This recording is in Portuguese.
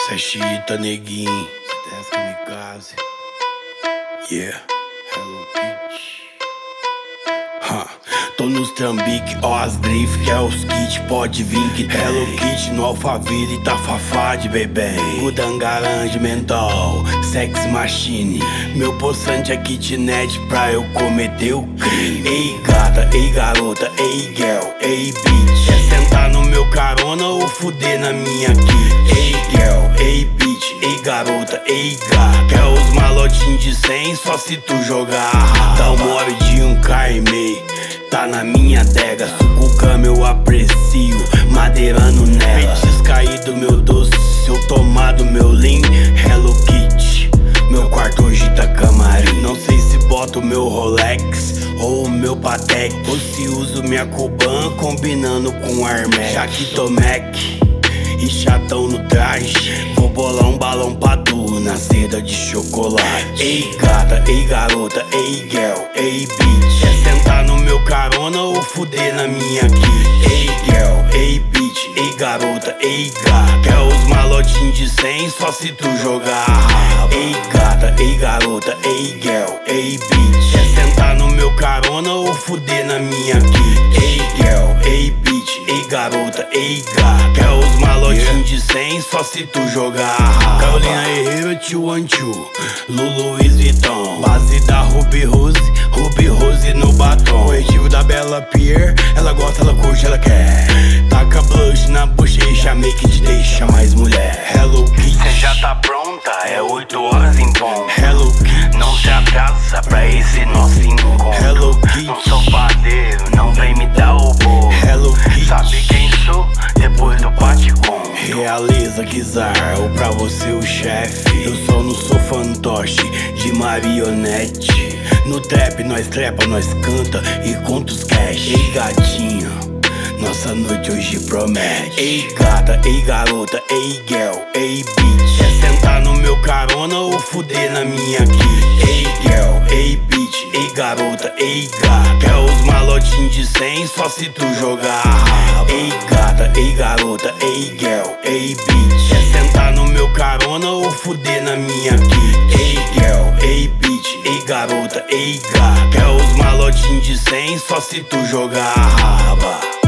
Cê é chita, neguinho. Cê desce kamikaze. Yeah, Hello Kitty. Tô nos trambique, ó as drift, que é os kits, pode vir que tem. Hello Kitty no Alphaville, tá fafá de bebê. Gudangarange mental, sex machine. Meu poçante é kitnet pra eu cometer o crime. Ei gata, ei garota, ei girl, ei bitch. Quer sentar no meu carona ou fuder na minha kit? Ei girl, ei bitch, ei garota, ei gata. Quer os malotinhos de 100 só se tu jogar. Dá uma hora de um KM, tá na minha adega. Sucucama eu aprecio, madeirando nela. Petiscaído meu doce, se eu tomar do meu lean. Hello Kitty, meu quarto hoje tá camarim. Não sei se boto o meu Rolex ou o meu Patek, ou se uso minha Cuban combinando com Hermes. Jaquitomac e chatão no traje, vou bolar um balão pra tu na seda de chocolate. Ei gata, ei garota, ei girl, ei bitch. Quer sentar no meu carona ou fuder na minha kit? Ei girl, ei bitch, ei garota, ei gata. Quer os malotinhos de 100 só se tu jogar raba. Ei gata, ei garota, ei girl, ei bitch. Quer sentar no meu carona ou fuder na minha kit? Ei girl, ei bitch, ei garota, ei gata. Quer os malotinhos de 100 só se tu jogar raba. Carolina Herrera, tio Antiu, Louis Vuitton, base da Ruby Rose no batom. Corretivo da Bella Pierre, ela gosta, ela curte, ela quer. Taca blush na bochecha, make te deixa mais mulher. Hello Kitty, cê já tá pronta, é 8 horas em ponto. Hello Kitty, não se atrasa pra esse nosso encontro. Hello Kitty, não sou padeiro, não vem me dar o bolo. Hello Kitty, sabe quem sou depois do bate-com. Realiza Kizar, ou pra você o chefe. Eu só não sou fantoche de marionete. No trap nós trepa, nós canta e conta os cash. Ei gatinha, nossa noite hoje promete. Ei gata, ei garota, ei girl, ei bitch. Quer sentar no meu carona ou fuder na minha kit? Ei girl, ei bitch, ei garota, ei gata. Quer os malotinhos de 100 só se tu jogar raba. Ei gata, ei garota, ei girl, ei bitch. Quer sentar no meu carona ou fuder na minha kit? Ei girl, ei bitch, ei garota, ei gata. Quer os malotinhos de 100 só se tu jogar raba.